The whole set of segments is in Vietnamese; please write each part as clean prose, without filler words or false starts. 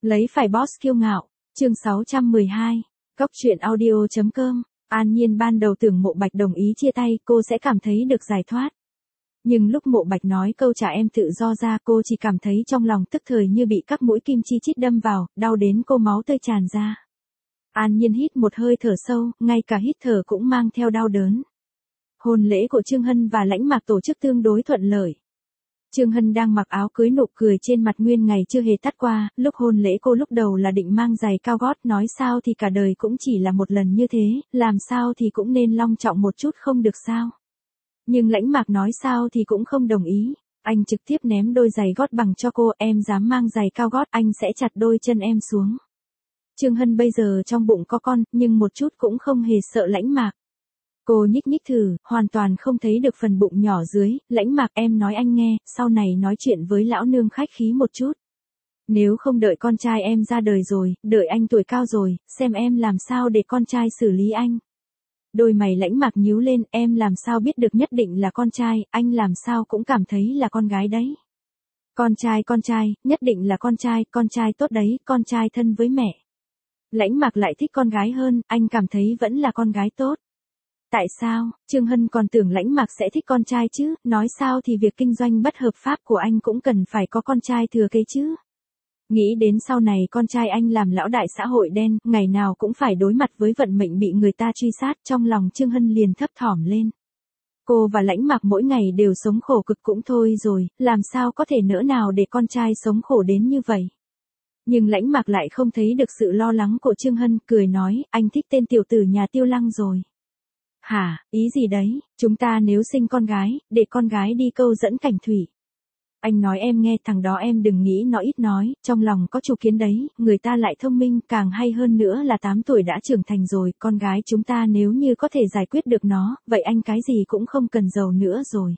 Lấy phải boss kiêu ngạo, chương 612, Cóc truyện audio.com, An Nhiên ban đầu tưởng Mộ Bạch đồng ý chia tay cô sẽ cảm thấy được giải thoát. Nhưng lúc Mộ Bạch nói câu trả em tự do ra cô chỉ cảm thấy trong lòng tức thời như bị các mũi kim chi chít đâm vào, đau đến cô máu tươi tràn ra. An Nhiên hít một hơi thở sâu, ngay cả hít thở cũng mang theo đau đớn. Hôn lễ của Trương Hân và Lãnh Mạc tổ chức tương đối thuận lợi. Trương Hân đang mặc áo cưới nụ cười trên mặt nguyên ngày chưa hề tắt qua, lúc hôn lễ cô lúc đầu là định mang giày cao gót nói sao thì cả đời cũng chỉ là một lần như thế, làm sao thì cũng nên long trọng một chút không được sao. Nhưng Lãnh Mạc nói sao thì cũng không đồng ý, anh trực tiếp ném đôi giày gót bằng cho cô, em dám mang giày cao gót anh sẽ chặt đôi chân em xuống. Trương Hân bây giờ trong bụng có con, nhưng một chút cũng không hề sợ Lãnh Mạc. Cô nhích nhích thử, hoàn toàn không thấy được phần bụng nhỏ dưới, Lãnh Mạc em nói anh nghe, sau này nói chuyện với lão nương khách khí một chút. Nếu không đợi con trai em ra đời rồi, đợi anh tuổi cao rồi, xem em làm sao để con trai xử lý anh. Đôi mày Lãnh Mạc nhíu lên, em làm sao biết được nhất định là con trai, anh làm sao cũng cảm thấy là con gái đấy. Con trai, nhất định là con trai tốt đấy, con trai thân với mẹ. Lãnh Mạc lại thích con gái hơn, anh cảm thấy vẫn là con gái tốt. Tại sao, Trương Hân còn tưởng Lãnh Mạc sẽ thích con trai chứ, nói sao thì việc kinh doanh bất hợp pháp của anh cũng cần phải có con trai thừa kế chứ. Nghĩ đến sau này con trai anh làm lão đại xã hội đen, ngày nào cũng phải đối mặt với vận mệnh bị người ta truy sát, trong lòng Trương Hân liền thấp thỏm lên. Cô và Lãnh Mạc mỗi ngày đều sống khổ cực cũng thôi rồi, làm sao có thể nỡ nào để con trai sống khổ đến như vậy. Nhưng Lãnh Mạc lại không thấy được sự lo lắng của Trương Hân, cười nói, anh thích tên tiểu tử nhà Tiêu Lăng rồi. Hả, ý gì đấy, chúng ta nếu sinh con gái, để con gái đi câu dẫn Cảnh Thủy. Anh nói em nghe, thằng đó em đừng nghĩ nó ít nói, trong lòng có chủ kiến đấy, người ta lại thông minh, càng hay hơn nữa là 8 tuổi đã trưởng thành rồi, con gái chúng ta nếu như có thể giải quyết được nó, vậy anh cái gì cũng không cần giàu nữa rồi.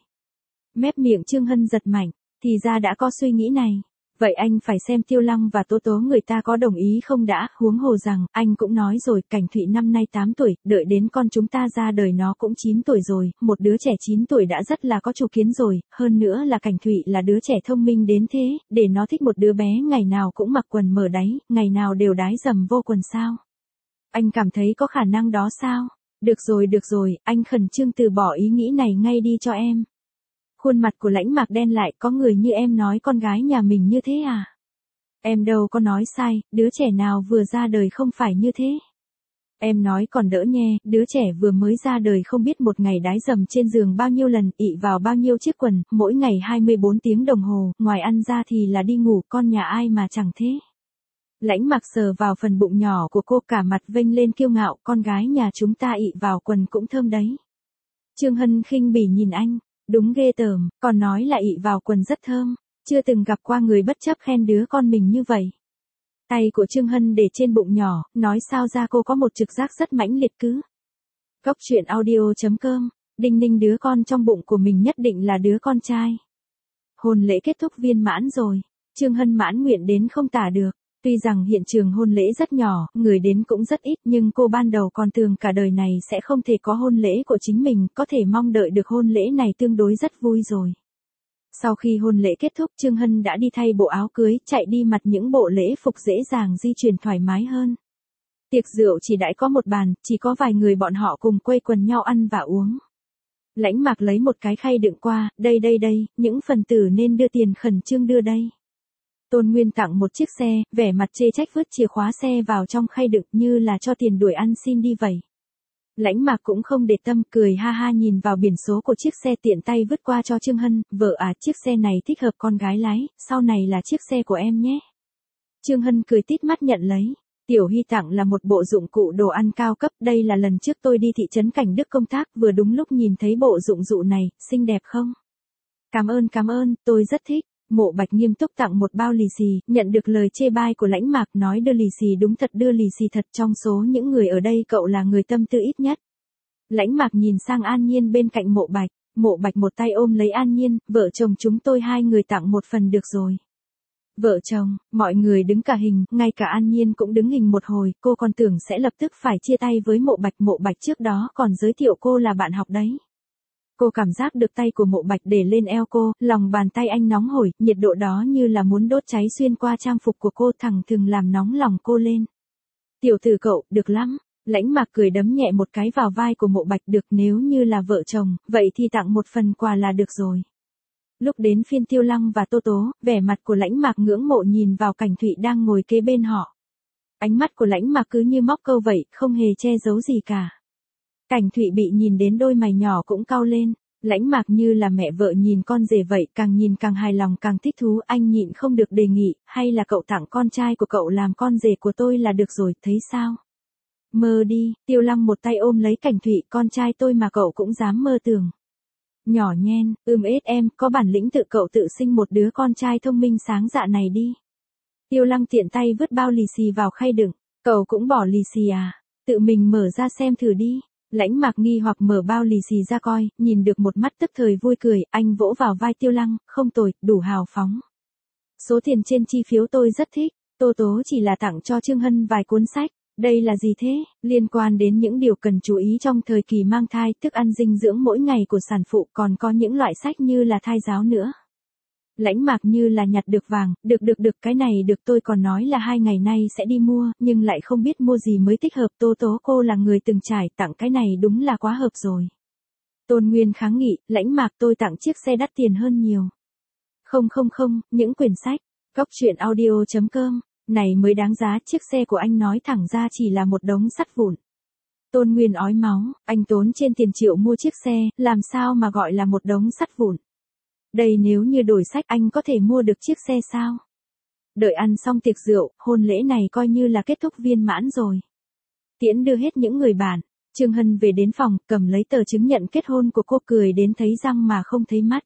Mép miệng Trương Hân giật mạnh, thì ra đã có suy nghĩ này. Vậy anh phải xem Tiêu Lăng và Tố Tố người ta có đồng ý không đã, huống hồ rằng, anh cũng nói rồi, Cảnh Thụy năm nay 8 tuổi, đợi đến con chúng ta ra đời nó cũng 9 tuổi rồi, một đứa trẻ 9 tuổi đã rất là có chủ kiến rồi, hơn nữa là Cảnh Thụy là đứa trẻ thông minh đến thế, để nó thích một đứa bé ngày nào cũng mặc quần mở đáy, ngày nào đều đái dầm vô quần sao. Anh cảm thấy có khả năng đó sao? Được rồi, anh khẩn trương từ bỏ ý nghĩ này ngay đi cho em. Khuôn mặt của Lãnh Mạc đen lại, có người như em nói con gái nhà mình như thế à? Em đâu có nói sai, đứa trẻ nào vừa ra đời không phải như thế. Em nói còn đỡ nghe, đứa trẻ vừa mới ra đời không biết một ngày đái dầm trên giường bao nhiêu lần, ị vào bao nhiêu chiếc quần, mỗi ngày 24 tiếng đồng hồ, ngoài ăn ra thì là đi ngủ, con nhà ai mà chẳng thế. Lãnh Mạc sờ vào phần bụng nhỏ của cô, cả mặt vênh lên kiêu ngạo, con gái nhà chúng ta ị vào quần cũng thơm đấy. Trương Hân khinh bỉ nhìn anh. Đúng ghê tởm, còn nói là ị vào quần rất thơm, chưa từng gặp qua người bất chấp khen đứa con mình như vậy. Tay của Trương Hân để trên bụng nhỏ, nói sao ra cô có một trực giác rất mãnh liệt cứ. Cóc truyện audio.com, đinh ninh đứa con trong bụng của mình nhất định là đứa con trai. Hôn lễ kết thúc viên mãn rồi, Trương Hân mãn nguyện đến không tả được. Tuy rằng hiện trường hôn lễ rất nhỏ, người đến cũng rất ít, nhưng cô ban đầu còn tưởng cả đời này sẽ không thể có hôn lễ của chính mình, có thể mong đợi được hôn lễ này tương đối rất vui rồi. Sau khi hôn lễ kết thúc, Trương Hân đã đi thay bộ áo cưới, chạy đi mặc những bộ lễ phục dễ dàng di chuyển thoải mái hơn. Tiệc rượu chỉ đãi có một bàn, chỉ có vài người bọn họ cùng quây quần nhau ăn và uống. Lãnh Mạc lấy một cái khay đựng qua, đây, những phần tử nên đưa tiền khẩn trương đưa đây. Tôn Nguyên tặng một chiếc xe, vẻ mặt chê trách vứt chìa khóa xe vào trong khay đựng như là cho tiền đuổi ăn xin đi vậy. Lãnh Mạc cũng không để tâm, cười ha ha nhìn vào biển số của chiếc xe tiện tay vứt qua cho Trương Hân, vợ à, chiếc xe này thích hợp con gái lái, sau này là chiếc xe của em nhé. Trương Hân cười tít mắt nhận lấy. Tiểu Hy tặng là một bộ dụng cụ đồ ăn cao cấp, đây là lần trước tôi đi thị trấn Cảnh Đức công tác, vừa đúng lúc nhìn thấy bộ dụng cụ này, xinh đẹp không? Cảm ơn, tôi rất thích. Mộ Bạch nghiêm túc tặng một bao lì xì, nhận được lời chê bai của Lãnh Mạc, nói đưa lì xì đúng thật, đưa lì xì thật, trong số những người ở đây cậu là người tâm tư ít nhất. Lãnh Mạc nhìn sang An Nhiên bên cạnh Mộ Bạch một tay ôm lấy An Nhiên, vợ chồng chúng tôi hai người tặng một phần được rồi. Vợ chồng, mọi người đứng cả hình, ngay cả An Nhiên cũng đứng hình một hồi, cô còn tưởng sẽ lập tức phải chia tay với Mộ Bạch trước đó còn giới thiệu cô là bạn học đấy. Cô cảm giác được tay của Mộ Bạch để lên eo cô, lòng bàn tay anh nóng hổi, nhiệt độ đó như là muốn đốt cháy xuyên qua trang phục của cô, thẳng thừng làm nóng lòng cô lên. Tiểu tử cậu, được lắm. Lãnh Mạc cười đấm nhẹ một cái vào vai của Mộ Bạch, được, nếu như là vợ chồng, vậy thì tặng một phần quà là được rồi. Lúc đến phiên Tiêu Lăng và Tô Tố, vẻ mặt của Lãnh Mạc ngưỡng mộ nhìn vào Cảnh Thụy đang ngồi kế bên họ. Ánh mắt của Lãnh Mạc cứ như móc câu vậy, không hề che giấu gì cả. Cảnh Thụy bị nhìn đến đôi mày nhỏ cũng cau lên. Lãnh Mạc như là mẹ vợ nhìn con rể vậy, càng nhìn càng hài lòng càng thích thú, anh nhịn không được đề nghị, hay là cậu tặng con trai của cậu làm con rể của tôi là được rồi, thấy sao? Mơ đi. Tiêu Lăng một tay ôm lấy Cảnh Thụy, con trai tôi mà cậu cũng dám mơ tưởng. Nhỏ nhen, ết em, có bản lĩnh tự cậu tự sinh một đứa con trai thông minh sáng dạ này đi. Tiêu Lăng tiện tay vứt bao lì xì vào khay đựng, cậu cũng bỏ lì xì à? Tự mình mở ra xem thử đi. Lãnh Mạc nghi hoặc mở bao lì xì ra coi, nhìn được một mắt tức thời vui cười, anh vỗ vào vai Tiêu Lăng, không tồi, đủ hào phóng. Số tiền trên chi phiếu tôi rất thích, Tô Tố chỉ là tặng cho Trương Hân vài cuốn sách. Đây là gì thế? Liên quan đến những điều cần chú ý trong thời kỳ mang thai, thức ăn dinh dưỡng mỗi ngày của sản phụ, còn có những loại sách như là thai giáo nữa. Lãnh Mạc như là nhặt được vàng, được, cái này được, tôi còn nói là 2 ngày nay sẽ đi mua, nhưng lại không biết mua gì mới thích hợp. Tô Tố cô là người từng trải, tặng cái này đúng là quá hợp rồi. Tôn Nguyên kháng nghị, Lãnh Mạc tôi tặng chiếc xe đắt tiền hơn nhiều. Không, những quyển sách. Góc truyện audio.com. Này mới đáng giá, chiếc xe của anh nói thẳng ra chỉ là một đống sắt vụn. Tôn Nguyên ói máu, anh tốn trên tiền triệu mua chiếc xe, làm sao mà gọi là một đống sắt vụn. Đây nếu như đổi sách anh có thể mua được chiếc xe sao? Đợi ăn xong tiệc rượu, hôn lễ này coi như là kết thúc viên mãn rồi. Tiễn đưa hết những người bạn, Trương Hân về đến phòng, cầm lấy tờ chứng nhận kết hôn của cô, cười đến thấy răng mà không thấy mắt.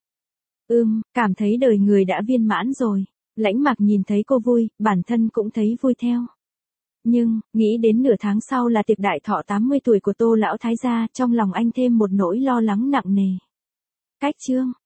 Cảm thấy đời người đã viên mãn rồi. Lãnh Mạc nhìn thấy cô vui, bản thân cũng thấy vui theo. Nhưng, nghĩ đến nửa tháng sau là tiệc đại thọ 80 tuổi của Tô lão thái gia, trong lòng anh thêm một nỗi lo lắng nặng nề. Cách chương